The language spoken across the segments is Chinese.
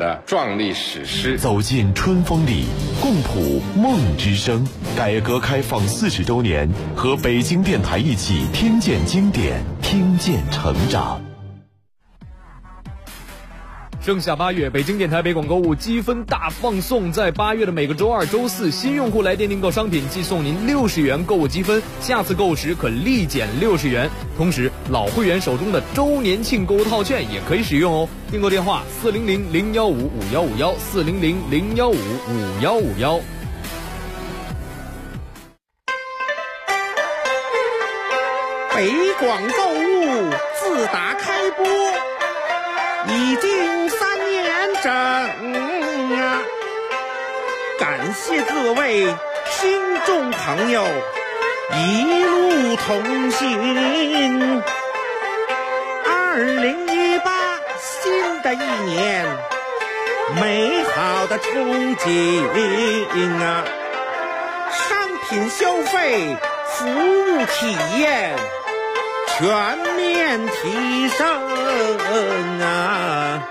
的壮丽史诗。 走进春风里，共谱梦之声。改革开放40周年，和北京电台一起听见经典，听见成长。 盛夏8月，北京电台北广购物积分大放送，在8月的每个周二、周四，新用户来电订购商品即送您60元购物积分，下次购物时可立减60元。同时，老会员手中的周年庆购物套券也可以使用哦。订购电话400-015-5151，400-015-5151。 北广购物自打开播已经3年整啊！感谢各位听众朋友一路同行。2018新的一年，美好的憧憬啊！商品消费、服务体验全面提升啊！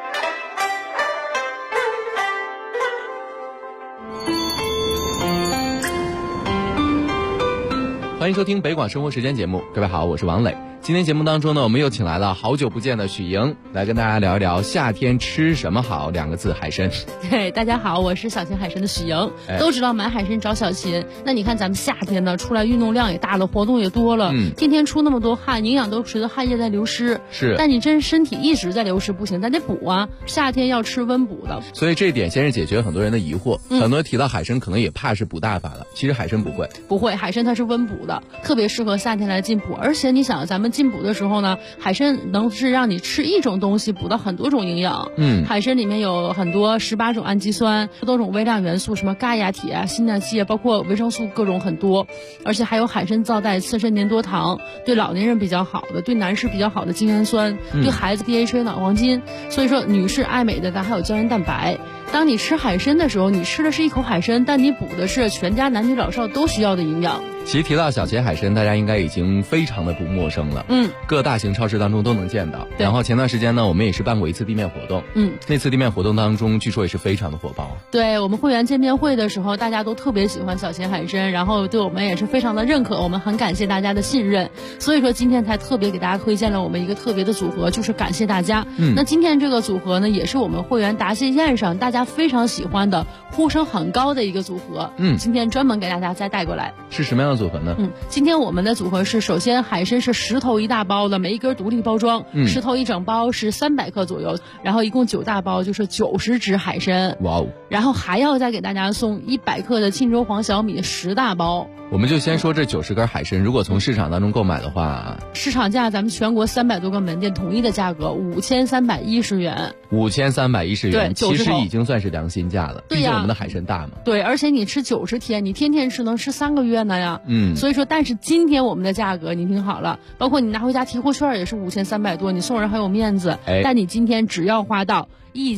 欢迎收听北广生活时间节目，各位好，我是王磊。今天节目当中呢，我们又请来了好久不见的许莹，来跟大家聊一聊夏天吃什么好2个字，海参。 对，大家好，我是小秦海参的许莹。都知道买海参找小秦，那你看咱们夏天呢，出来运动量也大了，活动也多了，天天出那么多汗，营养都随着汗液在流失。 是， 但你真身体一直在流失不行，咱得补啊。夏天要吃温补的， 所以这一点先是解决很多人的疑惑。很多人提到海参，可能也怕是补大法了，其实海参不会， 海参它是温补的，特别适合夏天来进补。而且你想，咱们进补的时候呢，海参能是让你吃一种东西补到很多种营养。海参里面有很多18种氨基酸，多种微量元素，什么钙呀、铁啊、锌啊、硒啊，包括维生素各种很多。而且还有海参皂带刺身粘多糖，对老年人比较好的，对男士比较好的精氨酸，对孩子 DHA 脑黄金。所以说女士爱美的，咱还有胶原蛋白。当你吃海参的时候，你吃的是一口海参，但你补的是全家男女老少都需要的营养。 其实提到小秦海参，大家应该已经非常的不陌生了。各大型超市当中都能见到。然后前段时间呢，我们也是办过一次地面活动。那次地面活动当中，据说也是非常的火爆。 对，我们会员见面会的时候，大家都特别喜欢小秦海参，然后对我们也是非常的认可，我们很感谢大家的信任。所以说今天才特别给大家推荐了我们一个特别的组合，就是感谢大家。那今天这个组合呢，也是我们会员答谢宴上大家非常喜欢的、呼声很高的一个组合。今天专门给大家再带过来。 是什么样的组合呢？ 今天我们的组合是，首先海参是10头1大包的，每一根独立包装，10头1整包是300克左右，然后一共9大包就是90只海参。 哇哦！ 然后还要再给大家送100克的沁州黄小米10大包。 我们就先说这90根海参，如果从市场当中购买的话， 市场价咱们全国300多个门店统一的价格5310元。 5310元， 对， 其实已经算是良心价了。 对呀， 毕竟我们的海参大嘛。 对，而且你吃90天，你天天吃能吃3个月呢呀。所以说，但是今天我们的价格你听好了，包括你拿回家提货券也是5300多，你送人很有面子。但你今天只要花到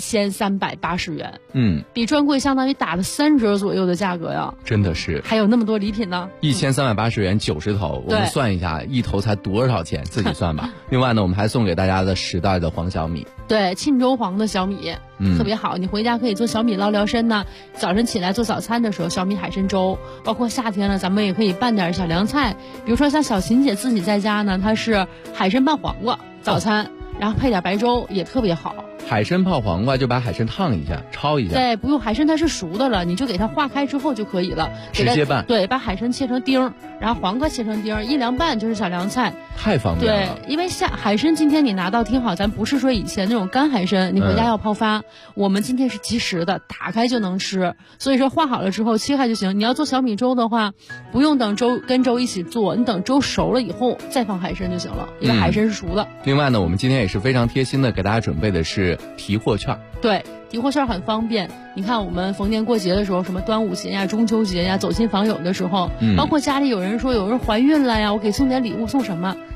1380元，比专柜相当于打了3折左右的价格呀， 真的是。 还有那么多礼品呢 ，1380元90头，我们算一下一头才多少钱，自己算吧。另外呢，我们还送给大家的10袋的黄小米， 对，沁州黄的小米，特别好，你回家可以做小米捞参呢。早晨起来做早餐的时候，小米海参粥，包括夏天了，咱们也可以拌点小凉菜，比如说像小秦姐自己在家呢，她是海参拌黄瓜早餐，然后配点白粥也特别好。 海参泡黄瓜就把海参烫一下，焯一下。 对，不用，海参它是熟的了，你就给它化开之后就可以了， 直接拌。 对，把海参切成丁，然后黄瓜切成丁，一凉拌就是小凉菜， 太方便了。 对，因为海参今天你拿到，听好，咱不是说以前那种干海参，你回家要泡发，我们今天是即食的，打开就能吃。所以说化好了之后切开就行。你要做小米粥的话，不用等粥跟粥一起做，你等粥熟了以后再放海参就行了，因为海参是熟的。 另外呢，我们今天也是非常贴心的给大家准备的是提货券。 对，提货券很方便。你看我们逢年过节的时候，什么端午节呀、中秋节呀，走亲访友的时候，包括家里有人说有人怀孕了呀，我给送点礼物，送什么？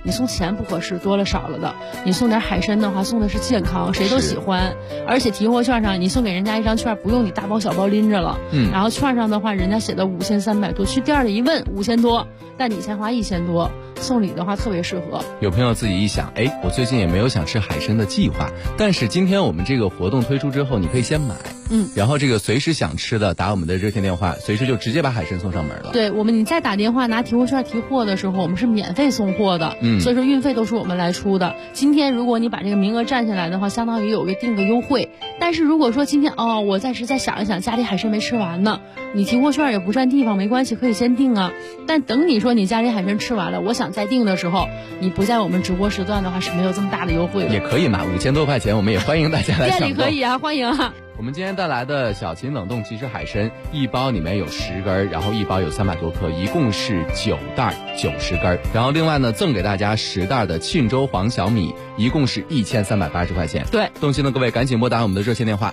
你送钱不合适，多了少了的。你送点海参的话，送的是健康，谁都喜欢。而且提货券上，你送给人家一张券，不用你大包小包拎着了。然后券上的话，人家写的5300多，去店里一问5000多，但你才花1000多，送礼的话特别适合。 有朋友自己一想，我最近也没有想吃海参的计划，但是今天我们这个活动推出之后，你可以先买。然后这个随时想吃的打我们的热线电话，随时就直接把海参送上门了。 对，你再打电话拿提货券提货的时候，我们是免费送货的。所以说运费都是我们来出的。今天如果你把这个名额占下来的话，相当于有个定个优惠。但是如果说今天我暂时再想一想，家里海参没吃完呢，你提货券也不占地方，没关系，可以先订啊。但等你说你家里海参吃完了，我想再订的时候，你不在我们直播时段的话是没有这么大的优惠的。 也可以嘛，5000多块钱，我们也欢迎大家来抢购。 店里可以啊，欢迎啊。 我们今天带来的小秦冷冻即食海参，一包里面有10根，然后一包有300多克，一共是9袋90根。然后另外呢，赠给大家10袋的沁州黄小米，一共是1380块钱。 对， 动心的各位赶紧拨打我们的热线电话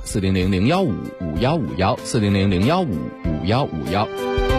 400-015-5151，400-015-5151。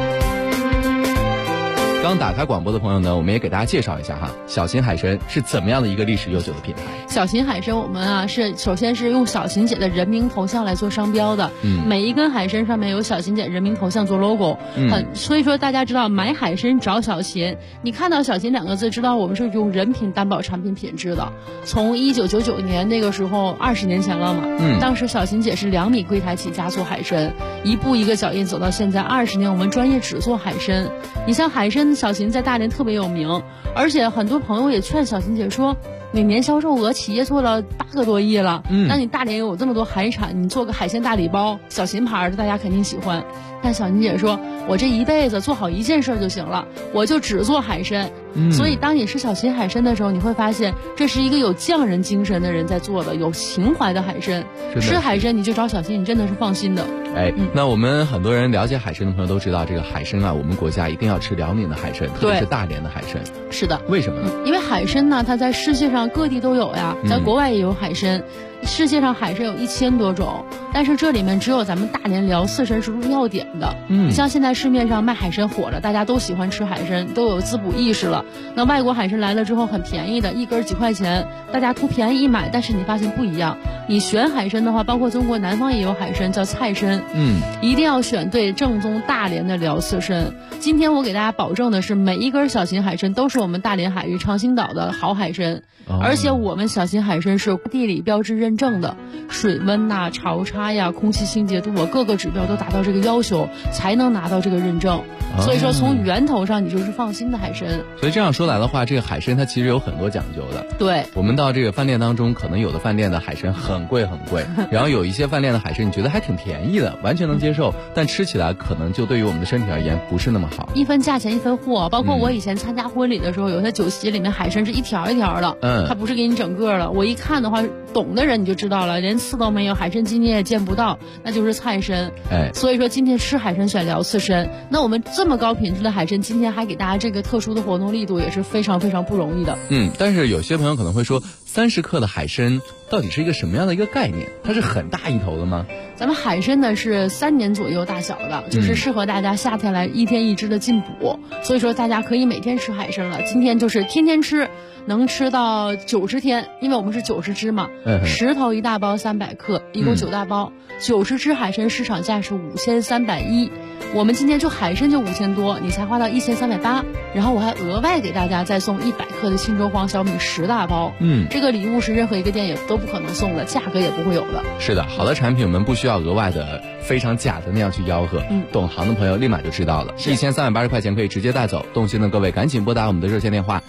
刚打开广播的朋友呢，我们也给大家介绍一下哈，小秦海参是怎么样的一个历史悠久的品牌。 小秦海参我们首先是用小秦姐的人名头像来做商标的，每一根海参上面有小秦姐人名头像做 logo，所以说大家知道买海参找小秦，你看到小秦2个字，知道我们是用人品担保产品品质的。从1999年那个时候20年前了嘛，当时小秦姐是2米柜台起家做海参，一步一个脚印走到现在20年，我们专业只做海参。你像海参小秦在大连特别有名，而且很多朋友也劝小秦姐说，每年销售额企业做了8个多亿了，那你大连有这么多海产，你做个海鲜大礼包，小秦牌的大家肯定喜欢。但小秦姐说，我这一辈子做好一件事就行了，我就只做海参。所以当你吃小秦海参的时候，你会发现这是一个有匠人精神的人在做的，有情怀的海参。吃海参你就找小秦，你真的是放心的。 那我们很多人了解海参的朋友都知道，这个海参我们国家一定要吃辽宁的海参，特别是大连的海参。 是的。 为什么呢？ 因为海参呢，它在世界上各地都有呀，在国外也有海参。世界上海参有1000多种，但是这里面只有咱们大连辽四参是入药典的。你像现在市面上卖海参火了，大家都喜欢吃海参，都有滋补意识了。那外国海参来了之后很便宜的，一根几块钱，大家图便宜一买，但是你发现不一样。你选海参的话，包括中国南方也有海参叫菜参，一定要选对正宗大连的辽四参。今天我给大家保证的是，每一根小秦海参都是我们大连海域长兴岛的好海参，而且我们小秦海参是地理标志认证的，水温呐、潮差呀、空气清洁度各个指标都达到这个要求，才能拿到这个认证。所以说从源头上你就是放心的海参。 所以这样说来的话，这个海参它其实有很多讲究的。 对， 我们到这个饭店当中，可能有的饭店的海参很贵很贵，然后有一些饭店的海参你觉得还挺便宜的，完全能接受，但吃起来可能就对于我们的身体而言不是那么好。 一分价钱一分货，包括我以前参加婚礼的时候，有些酒席里面海参是一条一条的，它不是给你整个的。我一看的话，懂的人你就知道了，连刺都没有，海参筋你也见不到，那就是菜参。所以说今天吃海参选辽四参，那我们这么高品质的海参，今天还给大家这个特殊的活动力度，也是非常非常不容易的。 但是有些朋友可能会说，30克的海参到底是一个什么样的一个概念？它是很大一头的吗？ 咱们海参呢是3年左右大小的，就是适合大家夏天来1天1只的进补，所以说大家可以每天吃海参了。今天就是天天吃，能吃到90天，因为我们是90只嘛，10头1大包300克，一共9大包，90只海参市场价是5310，我们今天就海参就5000多，你才花到1380，然后我还额外给大家再送100克的沁州黄小米10大包，这个礼物是任何一个店也都不可能送的，价格也不会有的。 是的，好的产品我们不需要额外的非常假的那样去吆喝，懂行的朋友立马就知道了，1380块钱可以直接带走。动心的各位赶紧拨打我们的热线电话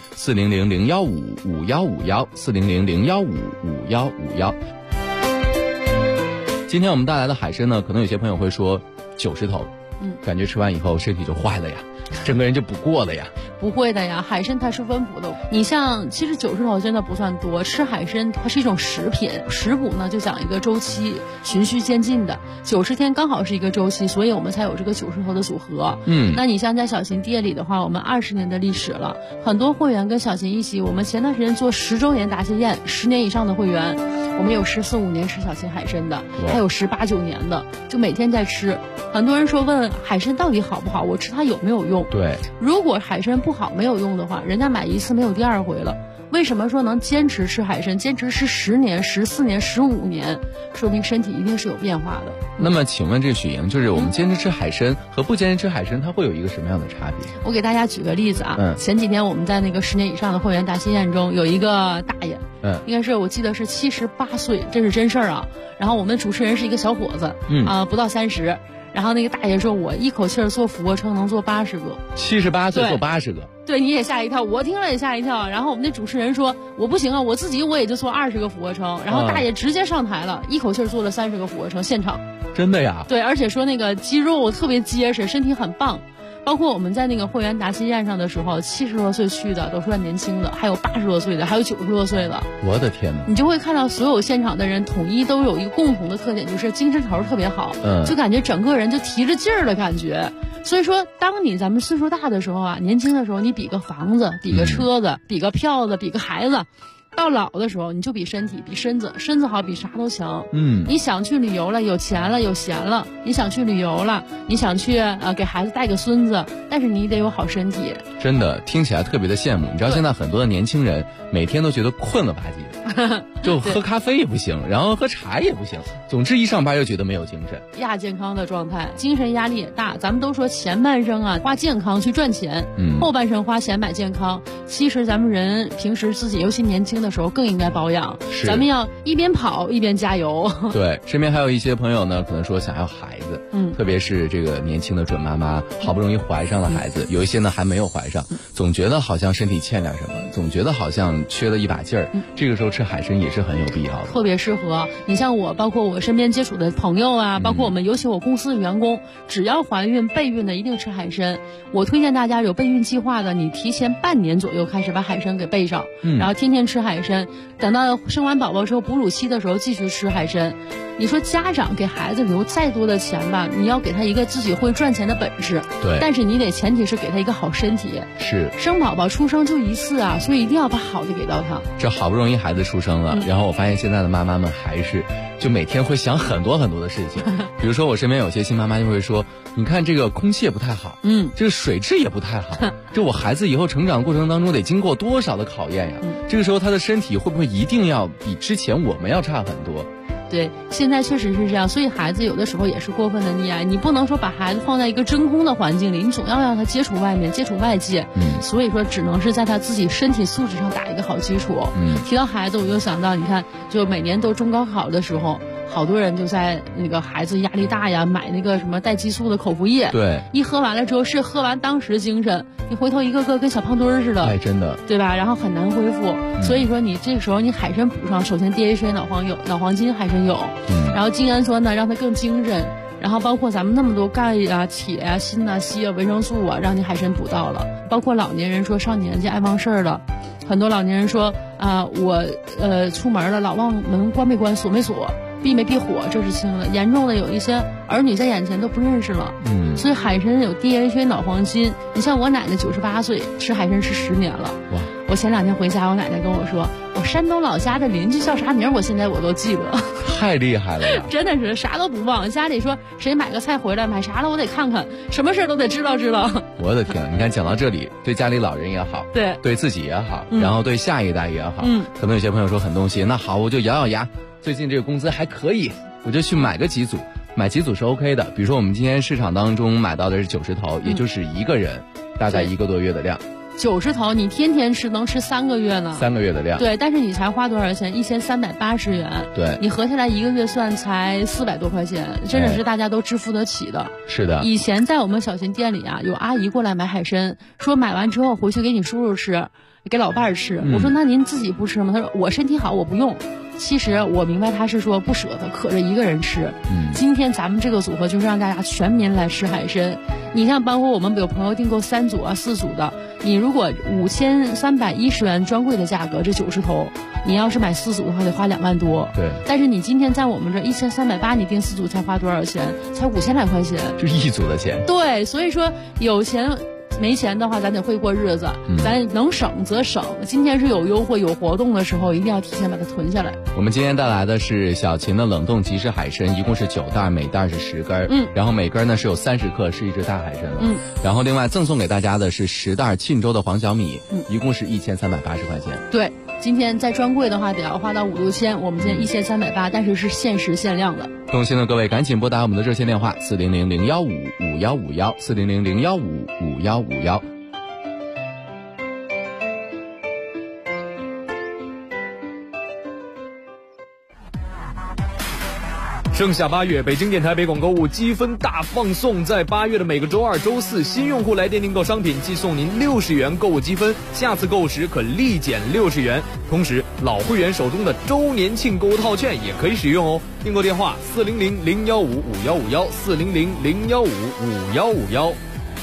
400-015-5151，400-015-5151。今天我们带来的海参呢，可能有些朋友会说90头，感觉吃完以后身体就坏了呀，整个人就补过了呀。 不会的呀，海参它是温补的。你像其实90头真的不算多，吃海参它是一种食品，食补呢就讲一个周期，循序渐进的，90天刚好是一个周期，所以我们才有这个90头的组合。那你像在小秦店里的话，我们20年的历史了，很多会员跟小秦一起，我们前段时间做10周年答谢宴，10年以上的会员，我们有14、15年吃小秦海参的，还有18、19年的，就每天在吃。很多人说问海参到底好不好，我吃它有没有用？ 对， 如果海参不好没有用的话，人家买一次没有第二回了。为什么说能坚持吃海参，坚持吃10年、14年、15年，说明身体一定是有变化的。 那么请问这许莹，就是我们坚持吃海参和不坚持吃海参，它会有一个什么样的差别？ 我给大家举个例子啊，前几天我们在那个10年以上的会员答谢宴中，有一个大爷，应该是我记得是78岁，这是真事儿啊。然后我们主持人是一个小伙子，不到30。然后那个大爷说，我一口气做俯卧撑能做80个。 78岁做80个。 对，你也吓一跳，我听了也吓一跳。然后我们那主持人说，我不行啊，我自己也就做20个俯卧撑。然后大爷直接上台了，一口气做了30个俯卧撑，现场。 真的呀？ 对，而且说那个肌肉特别结实，身体很棒。包括我们在那个会员答谢宴上的时候，70多岁去的都算年轻的，还有80多岁的，还有90多岁的。 我的天哪！ 你就会看到所有现场的人统一都有一个共同的特点，就是精神头特别好，就感觉整个人就提着劲儿的感觉。所以说，当咱们岁数大的时候啊，年轻的时候你比个房子，比个车子，比个票子，比个孩子。到老的时候，你就比身体，比身子，身子好比啥都强。你想去旅游了，有钱了，有闲了，你想去旅游了，你想去给孩子带个孙子，但是你得有好身体。 真的听起来特别的羡慕。你知道现在很多的年轻人每天都觉得困了吧唧的，就喝咖啡也不行，然后喝茶也不行，总之一上班就觉得没有精神， 亚健康的状态，精神压力也大。咱们都说前半生啊花健康去赚钱，后半生花钱买健康。其实咱们人平时自己尤其年轻的时候更应该保养，咱们要一边跑一边加油。 对，身边还有一些朋友呢，可能说想要孩子，特别是这个年轻的准妈妈，好不容易怀上了孩子，有一些呢还没有怀上，总觉得好像身体欠点什么，总觉得好像缺了一把劲儿，这个时候吃海参也是很有必要的， 特别适合。你像我，包括我身边接触的朋友啊，包括我们尤其我公司的员工，只要怀孕备孕的一定吃海参。我推荐大家有备孕计划的，你提前半年左右开始把海参给备上，然后天天吃海参，等到生完宝宝之后哺乳期的时候继续吃海参。你说家长给孩子留再多的钱吧，你要给他一个自己会赚钱的本事， 对， 但是你得前提是给他一个好身体。 是， 生宝宝出生就一次啊，所以一定要把好的给到他。 这好不容易孩子出生了，然后我发现现在的妈妈们还是就每天会想很多很多的事情。比如说我身边有些新妈妈就会说，你看这个空气也不太好，这个水质也不太好，这我孩子以后成长过程当中得经过多少的考验呀，这个时候他的身体会不会一定要比之前我们要差很多？ 对，现在确实是这样，所以孩子有的时候也是过分的溺爱，你不能说把孩子放在一个真空的环境里，你总要让他接触外面，接触外界，所以说只能是在他自己身体素质上打一个好基础。提到孩子，我就想到，你看，就每年都中高考的时候，好多人就在那个孩子压力大呀，买那个什么带激素的口服液， 对， 一喝完了之后是喝完当时精神，你回头一个个跟小胖墩儿似的， 哎，真的， 对吧？然后很难恢复，所以说你这个时候你海参补上，首先 DHA 脑黄金海参有，然后精氨酸呢让它更精神，然后包括咱们那么多钙啊、铁啊、锌啊、硒啊、维生素啊，让你海参补到了。包括老年人说上年纪爱忘事儿了，很多老年人说我出门了老忘门关没关锁没锁。避没避火，这是轻的，严重的有一些儿女在眼前都不认识了。所以海参有 DHA 脑黄金。你像我奶奶98岁，吃海参吃10年了。哇！我前2天回家，我奶奶跟我说，我山东老家的邻居叫啥名，我现在我都记得。 太厉害了呀！ 真的是啥都不忘。家里说谁买个菜回来，买啥了我得看看，什么事都得知道。 我的天，你看讲到这里，对家里老人也好，对自己也好，然后对下一代也好，可能有些朋友说很动心，那好，我就咬咬牙。最近这个工资还可以，我就去买个几组，买几组是 OK 的。比如说我们今天市场当中买到的是90头，也就是一个人大概1个多月的量。 90头你天天吃能吃3个月呢 ，3个月的量。 对，但是你才花多少钱？1380元。 对， 你合下来1个月算才400多块钱，真的是大家都支付得起的。 是的。 以前在我们小型店里啊，有阿姨过来买海参，说买完之后回去给你叔叔吃，给老伴儿吃。我说那您自己不吃吗？他说我身体好，我不用。其实我明白他是说不舍得，可着一个人吃。今天咱们这个组合就是让大家全民来吃海参。你像包括我们有朋友订购3组啊、4组的，你如果5310元专柜的价格，这90头，你要是买4组的话得花2万多。 对。 但是你今天在我们这1380，你订4组才花多少钱？才5000来块钱。 这是1组的钱。 对，所以说有钱没钱的话，咱得会过日子，咱能省则省。今天是有优惠有活动的时候，一定要提前把它囤下来。 我们今天带来的是小秦的冷冻即食海参，一共是9袋，每袋是10根，然后每根呢是有30克，是一只大海参了。然后另外赠送给大家的是10袋沁州的黄小米，一共是1380块钱。 对，今天在专柜的话得要花到5、6千，我们今天1380，但是是限时限量的。 动心的各位赶紧拨打我们的热线电话400-015-5151，400-015-5151。 盛夏8月，北京电台北广购物积分大放送，在8月的每个周二、周四，新用户来电订购商品，即送您60元购物积分，下次购时可立减60元。同时，老会员手中的周年庆购物套券也可以使用哦。订购电话400-015-5151，400-015-5151。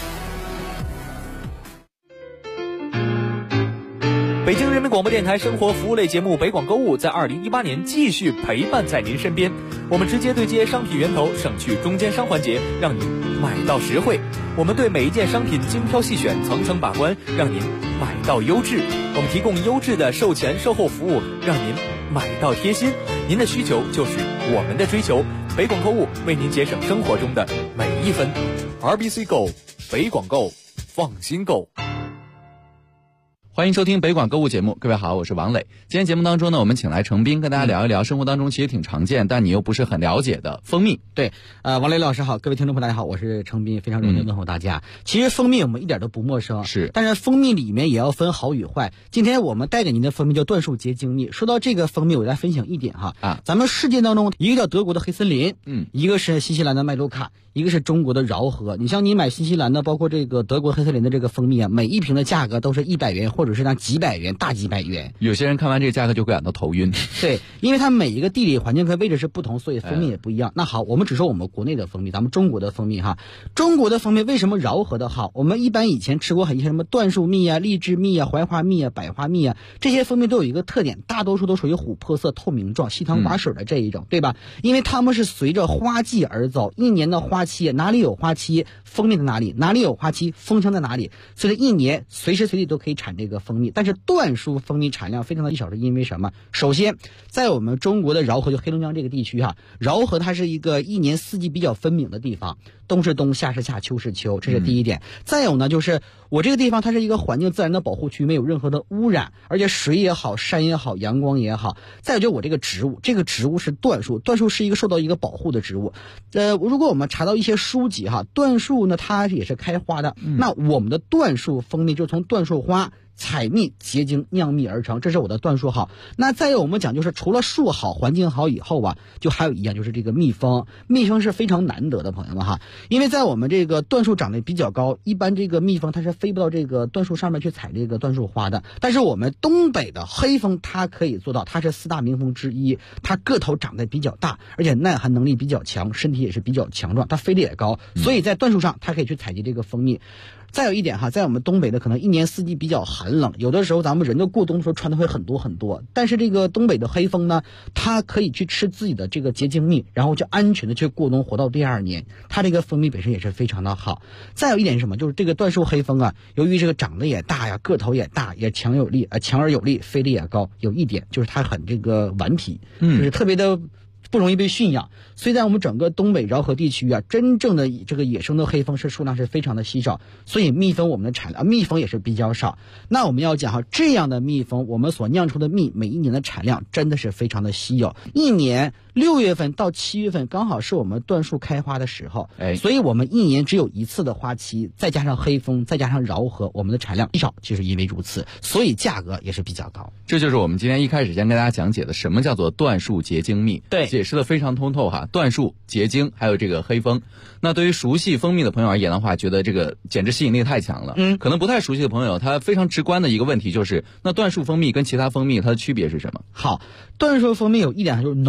北京人民广播电台生活服务类节目北广购物在2018年继续陪伴在您身边。我们直接对接商品源头，省去中间商环节，让您买到实惠。我们对每一件商品精挑细选，层层把关，让您买到优质。我们提供优质的售前售后服务，让您买到贴心。您的需求就是我们的追求。北广购物为您节省生活中的每一分。RBC Go， 北广购，放心购。 欢迎收听北广购物节目，各位好，我是王磊。今天节目当中呢，我们请来程斌跟大家聊一聊生活当中其实挺常见，但你又不是很了解的蜂蜜。 对，王磊老师好，各位听众朋友大家好，我是程斌，非常荣幸问候大家。其实蜂蜜我们一点都不陌生， 是， 但是蜂蜜里面也要分好与坏。今天我们带给您的蜂蜜叫椴树结晶蜜。说到这个蜂蜜，我再分享一点哈，咱们世界当中一个叫德国的黑森林，一个是新西兰的麦卢卡，一个是中国的饶河。你像你买新西兰的，包括这个德国黑森林的这个蜂蜜啊，每一瓶的价格都是100元，或者是几百元、大几百元。 有些人看完这个价格就会感到头晕。 对，因为它每一个地理环境和位置是不同，所以蜂蜜也不一样。那好，我们只说我们国内的蜂蜜，咱们中国的蜂蜜哈。中国的蜂蜜为什么饶河的好？我们一般以前吃过很多什么椴树蜜啊、荔枝蜜啊、槐花蜜啊、百花蜜啊，这些蜂蜜都有一个特点，大多数都属于琥珀色、透明状、稀汤寡水的这一种，对吧？因为它们是随着花季而走，一年的花期，哪里有花期，蜂蜜在哪里；哪里有花期，蜂箱在哪里。所以一年随时随地都可以产这个蜂蜜。但是椴树蜂蜜产量非常的少，是因为什么？首先，在我们中国的饶河，就黑龙江这个地区哈，饶河它是一个一年四季比较分明的地方，冬是冬，夏是夏，秋是秋，这是第一点。再有呢，就是我这个地方它是一个环境自然的保护区，没有任何的污染，而且水也好，山也好，阳光也好。再有就是我这个植物，这个植物是椴树，椴树是一个受到一个保护的植物。如果我们查到一些书籍哈，椴树呢它也是开花的，那我们的椴树蜂蜜就从椴树花采蜜结晶酿蜜而成，这是我的椴树好。那再有我们讲就是除了树好环境好以后啊，就还有一样就是这个蜜蜂。蜜蜂是非常难得的朋友们哈，因为在我们这个椴树长得比较高，一般这个蜜蜂它是飞不到这个椴树上面去采这个椴树花的。但是我们东北的黑蜂它可以做到，它是4大名蜂之一，它个头长得比较大，而且耐寒能力比较强，身体也是比较强壮，它飞得也高，所以在椴树上它可以去采集这个蜂蜜。再有一点哈，在我们东北的可能一年四季比较寒冷，有的时候咱们人的过冬的时候穿的会很多很多，但是这个东北的黑蜂呢，它可以去吃自己的这个结晶蜜，然后就安全的去过冬，活到第2年。它这个蜂蜜本身也是非常的好。再有一点是什么？就是这个椴树黑蜂啊，由于这个长得也大呀，个头也大，也强而有力，飞力也高。有一点就是它很这个顽皮，就是特别的不容易被驯养，所以在我们整个东北饶河地区啊，真正的这个野生的黑蜂是数量是非常的稀少，所以蜜蜂我们的产量，蜜蜂也是比较少。那我们要讲哈，这样的蜜蜂，我们所酿出的蜜，每一年的产量真的是非常的稀有。一年6月份到7月份刚好是我们椴树开花的时候，所以我们一年只有一次的花期，再加上黑蜂，再加上饶河，我们的产量稀少，就是因为如此，所以价格也是比较高。 这就是我们今天一开始先跟大家讲解的什么叫做椴树结晶蜜， 对， 解释的非常通透哈。椴树、结晶还有这个黑蜂，那对于熟悉蜂蜜的朋友而言的话，觉得这个简直吸引力太强了。可能不太熟悉的朋友，他非常直观的一个问题就是，那椴树蜂蜜跟其他蜂蜜它的区别是什么？ 好，椴树蜂蜜有一点就是浓稠度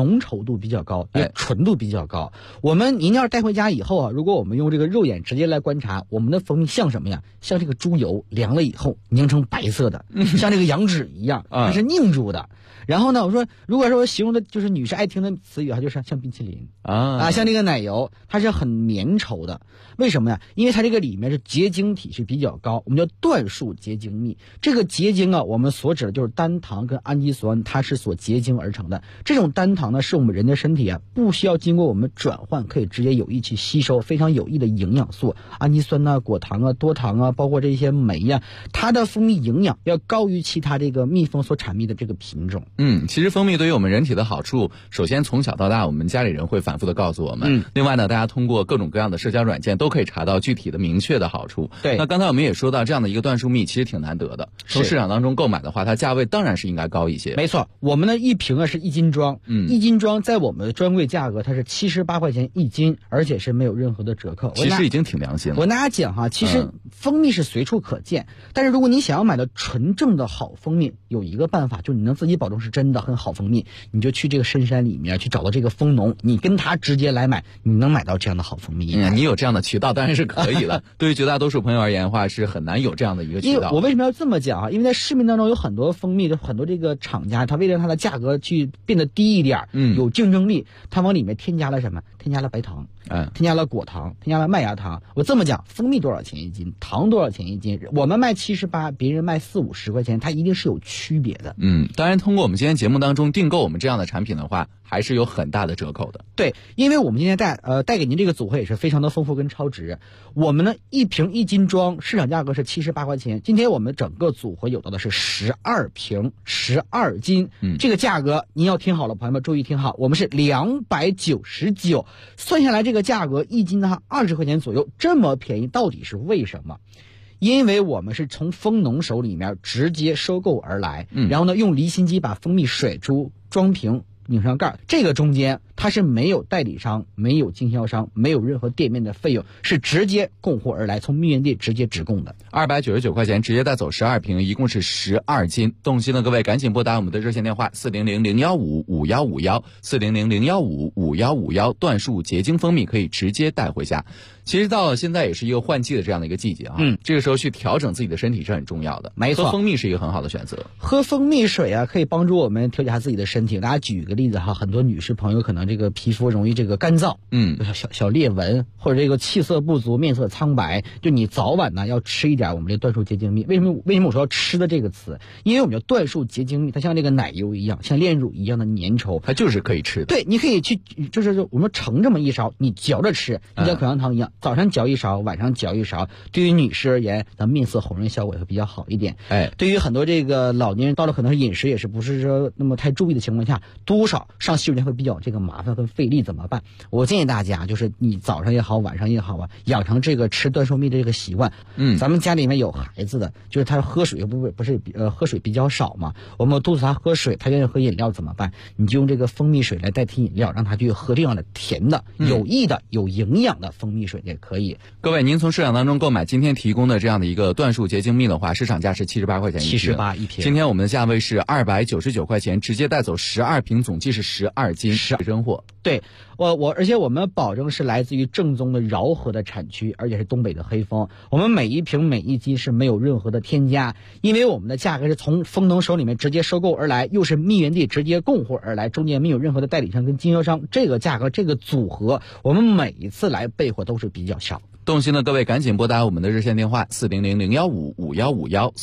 度比较高，也纯度比较高。您要是带回家以后啊，如果我们用这个肉眼直接来观察，我们的蜂蜜像什么呀？像这个猪油凉了以后凝成白色的，像这个羊脂一样，它是凝住的。然后呢，我说如果说我形容的就是女士爱听的词语，它就是像冰淇淋像这个奶油，它是很粘稠的。为什么呀？因为它这个里面是结晶体是比较高，我们叫椴树结晶蜜。这个结晶啊，我们所指的就是单糖跟氨基酸，它是所结晶而成的。这种单糖呢，是我们人的身体啊不需要经过我们转换，可以直接有益去吸收非常有益的营养素，氨基酸果糖多糖包括这些酶它的蜂蜜营养要高于其他这个蜜蜂所产蜜的这个品种。 其实蜂蜜对于我们人体的好处，首先从小到大我们家里人会反复的告诉我们。另外呢，大家通过各种各样的社交软件都可以查到具体的明确的好处。 对， 那刚才我们也说到，这样的一个椴树蜜其实挺难得的，从市场当中购买的话，它价位当然是应该高一些。 没错，我们的一瓶是1斤装，1斤装在我们的专柜价格它是78块钱1斤，而且是没有任何的折扣。 其实已经挺良心了。 我跟大家讲其实蜂蜜是随处可见，但是如果你想要买到纯正的好蜂蜜，有一个办法，就是你能自己保证是真的很好蜂蜜，你就去这个深山里面去找到这个蜂农，你跟他直接来买，你能买到这样的好蜂蜜。 你有这样的渠道当然是可以了。对于绝大多数朋友而言的话，是很难有这样的一个渠道。 因为我为什么要这么讲因为在市面当中有很多蜂蜜，很多这个厂家，他为了它的价格去变得低一点，有竞争力，他往里面添加了什么？添加了白糖，添加了果糖，添加了麦芽糖。我这么讲，蜂蜜多少钱1斤，糖多少钱1斤？我们卖78，别人卖40-50块钱，它一定是有区别的。 当然通过我们今天节目当中订购我们这样的产品的话，还是有很大的折扣的。 对，因为我们今天带给您这个组合也是非常的丰富跟超值。我们呢一瓶1斤装，市场价格是78块钱，今天我们整个组合有到的是12瓶12斤，这个价格您要听好了，朋友们注意听好，我们是299，算下来这个价格1斤的20块钱左右，这么便宜到底是为什么？因为我们是从蜂农手里面直接收购而来，然后呢用离心机把蜂蜜甩出，装瓶拧上盖，这个中间它是没有代理商，没有经销商，没有任何店面的费用，是直接供货而来，从蜜源地直接直供的。 299块钱直接带走12瓶，一共是12斤。动心的各位赶紧拨打我们的热线电话400-015-5151 400-015-5151，椴树结晶蜂蜜可以直接带回家。其实到现在也是一个换季的这样的一个季节这个时候去调整自己的身体是很重要的。 没错， 喝蜂蜜是一个很好的选择。 喝蜂蜜水可以帮助我们调节下自己的身体。大家举个例子很多女士朋友可能这个皮肤容易这个干燥，小裂纹，或者这个气色不足，面色苍白，就你早晚呢要吃一点我们这椴树结晶蜜。为什么我说要吃的这个词？因为我们叫椴树结晶蜜，它像这个奶油一样，像炼乳一样的粘稠， 它就是可以吃的。 对，你可以去就是我们盛这么一勺，你嚼着吃，就像口香糖一样，早上嚼一勺，晚上嚼一勺。对于女士而言，咱面色红润效果也会比较好一点。对于很多这个老年人，到了可能饮食也是不是说那么太注意的情况下，多少上洗手间会比较这个麻烦和费力，怎么办？我建议大家就是你早上也好，晚上也好养成这个吃椴树蜜的这个习惯。咱们家里面有孩子的，就是他喝水不是喝水比较少嘛，我们督促他喝水，他愿意喝饮料怎么办？你就用这个蜂蜜水来代替饮料，让他去喝这样的甜的、有益的、有营养的蜂蜜水也可以。 各位，您从市场当中购买今天提供的这样的一个椴树结晶蜜的话，市场价是78块钱一瓶 ，78一瓶。 今天我们的价位是299块钱，直接带走12瓶，总计是12斤，真货。 对，而且我们保证是来自于正宗的饶河的产区，而且是东北的黑蜂。我们每一瓶每一斤是没有任何的添加，因为我们的价格是从蜂农手里面直接收购而来，又是蜜源地直接供货而来，中间没有任何的代理商跟经销商，这个价格这个组合，我们每一次来备货都是比较小。 动心的各位赶紧拨打我们的热线电话400-015-5151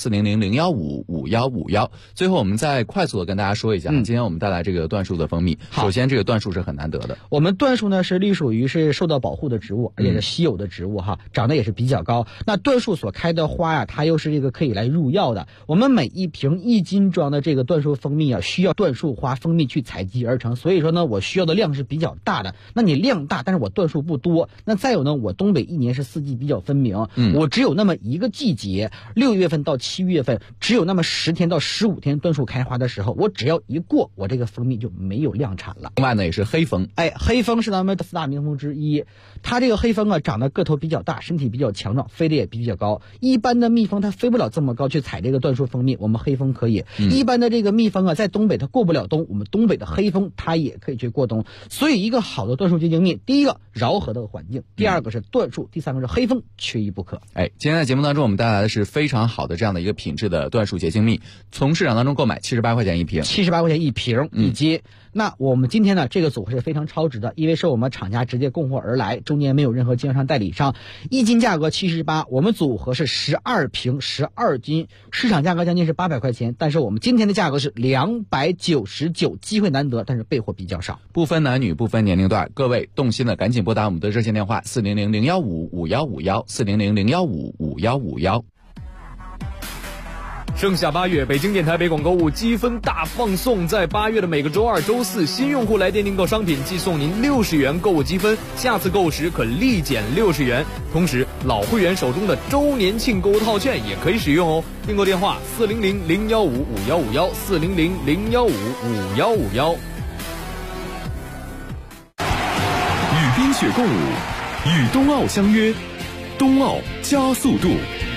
400-015-5151。最后我们再快速的跟大家说一下，今天我们带来这个椴树的蜂蜜。首先这个椴树是很难得的， 我们椴树呢是隶属于是受到保护的植物，而且是稀有的植物长得也是比较高。那椴树所开的花它又是这个可以来入药的。我们每一瓶1斤装的这个椴树蜂蜜需要椴树花蜂蜜去采集而成，所以说呢我需要的量是比较大的。那你量大，但是我椴树不多。那再有呢，我东北一年是4季比较分明，我只有那么一个季节，6月份到7月份，只有那么10天到15天椴树开花的时候，我只要一过，我这个蜂蜜就没有量产了。 另外呢，也是是黑蜂。 黑蜂是咱们4大名蜂之一。它这个黑蜂啊，长得个头比较大，身体比较强壮，飞得也比较高。一般的蜜蜂它飞不了这么高去采这个椴树蜂蜜，我们黑蜂可以。一般的这个蜜蜂啊，在东北它过不了冬，我们东北的黑蜂它也可以去过冬。所以一个好的椴树结晶蜜，第一个饶河的环境，第二个是椴树，第三个是黑蜂，缺一不可。 今天在节目当中我们带来的是非常好的这样的一个品质的椴树结晶蜜，从市场当中购买78块钱一瓶 ，78块钱一瓶以及那我们今天呢，这个组合是非常超值的，因为是我们厂家直接供货而来，中间没有任何经销商代理商，一斤价格78，我们组合是12瓶12斤，市场价格将近是800块钱，但是我们今天的价格是299，机会难得，但是备货比较少， 不分男女，不分年龄段，各位动心的赶紧拨打我们的热线电话400-015-5151，400-015-5151。 盛夏8月，北京电台北广购物积分大放送，在8月的每个周二、周四，新用户来电订购商品，即送您60元购物积分，下次购物时可立减60元。同时，老会员手中的周年庆购物套券也可以使用哦。订购电话400-015-5151，400-015-5151。 与冰雪共舞，与冬奥相约，冬奥加速度。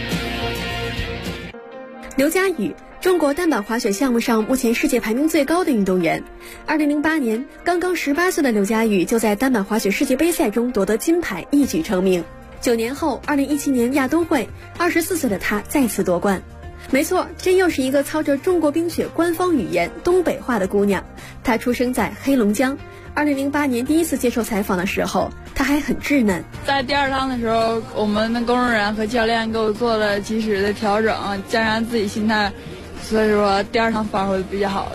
刘佳宇，中国单板滑雪项目上目前世界排名最高的运动员。2008年，刚刚18岁的刘佳宇就在单板滑雪世界杯赛中夺得金牌，一举成名。9年后，2017年亚冬会，24岁的他再次夺冠。没错，这又是一个操着中国冰雪官方语言东北话的姑娘。她出生在黑龙江。2008年第一次接受采访的时候，她还很稚嫩。 在第2趟的时候，我们的工作人员和教练给我做了及时的调整，加上自己心态，所以说第2趟发挥的比较好。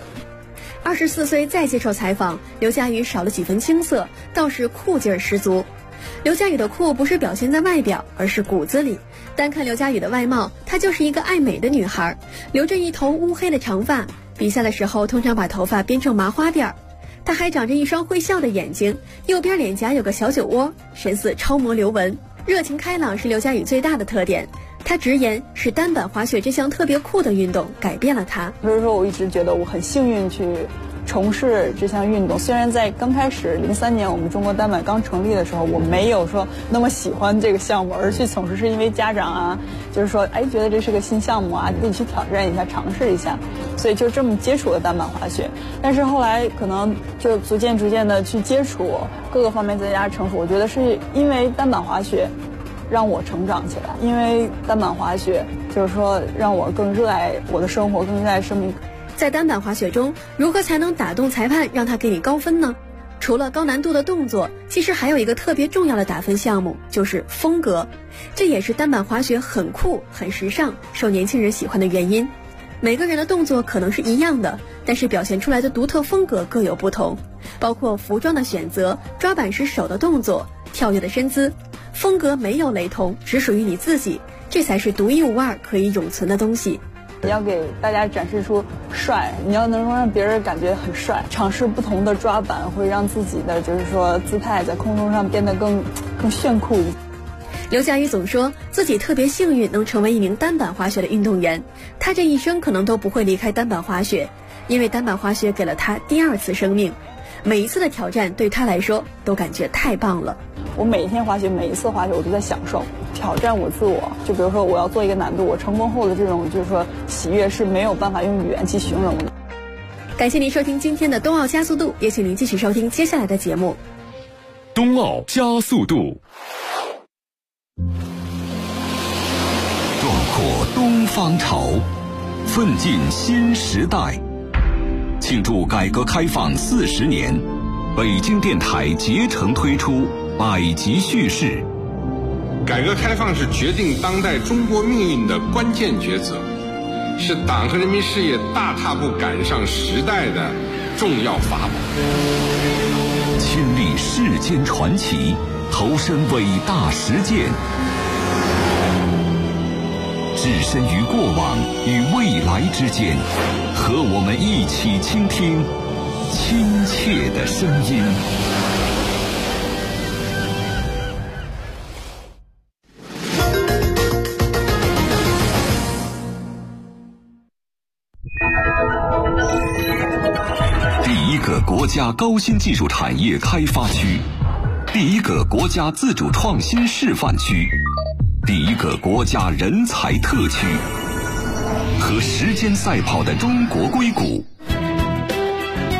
24岁再接受采访，刘佳宇少了几分青涩，倒是酷劲儿十足。刘佳宇的酷不是表现在外表，而是骨子里。单看刘佳宇的外貌，她就是一个爱美的女孩，留着一头乌黑的长发，比赛的时候通常把头发编成麻花辫儿。她还长着一双会笑的眼睛，右边脸颊有个小酒窝，神似超模刘雯。热情开朗是刘佳宇最大的特点。她直言是单板滑雪这项特别酷的运动改变了她。 比如说，我一直觉得我很幸运去从事这项运动。虽然在刚开始03年我们中国单板刚成立的时候，我没有说那么喜欢这个项目而去从事，是因为家长啊，就是说觉得这是个新项目啊，自己去挑战一下，尝试一下，所以就这么接触了单板滑雪。但是后来可能就逐渐的去接触各个方面，再加成熟。我觉得是因为单板滑雪让我成长起来，因为单板滑雪就是说让我更热爱我的生活，更热爱生命。 在单板滑雪中，如何才能打动裁判让他给你高分呢？除了高难度的动作，其实还有一个特别重要的打分项目，就是风格。这也是单板滑雪很酷、很时尚、受年轻人喜欢的原因。每个人的动作可能是一样的，但是表现出来的独特风格各有不同，包括服装的选择、抓板时手的动作、跳跃的身姿，风格没有雷同，只属于你自己，这才是独一无二、可以永存的东西。 你要给大家展示出帅，你要能让别人感觉很帅，尝试不同的抓板会让自己的就是说姿态在空中上变得更炫酷一些。 刘佳宇总说自己特别幸运能成为一名单板滑雪的运动员，他这一生可能都不会离开单板滑雪，因为单板滑雪给了他第2次生命，每一次的挑战对他来说都感觉太棒了。 我每一天滑雪，每一次滑雪我都在享受挑战我自我，就比如说我要做一个难度，我成功后的这种就是说喜悦是没有办法用语言去形容的。 感谢您收听今天的冬奥加速度，也请您继续收听接下来的节目。 冬奥加速度，壮阔东方潮，奋进新时代。庆祝改革开放40年，北京电台竭诚推出百集叙事。 改革开放是决定当代中国命运的关键抉择，是党和人民事业大踏步赶上时代的重要法宝。 亲历世间传奇，投身伟大实践，置身于过往与未来之间，和我们一起倾听亲切的声音。第一个国家家高新技术产业开发区，第一个国家自主创新示范区，第一个国家人才特区，和时间赛跑的中国硅谷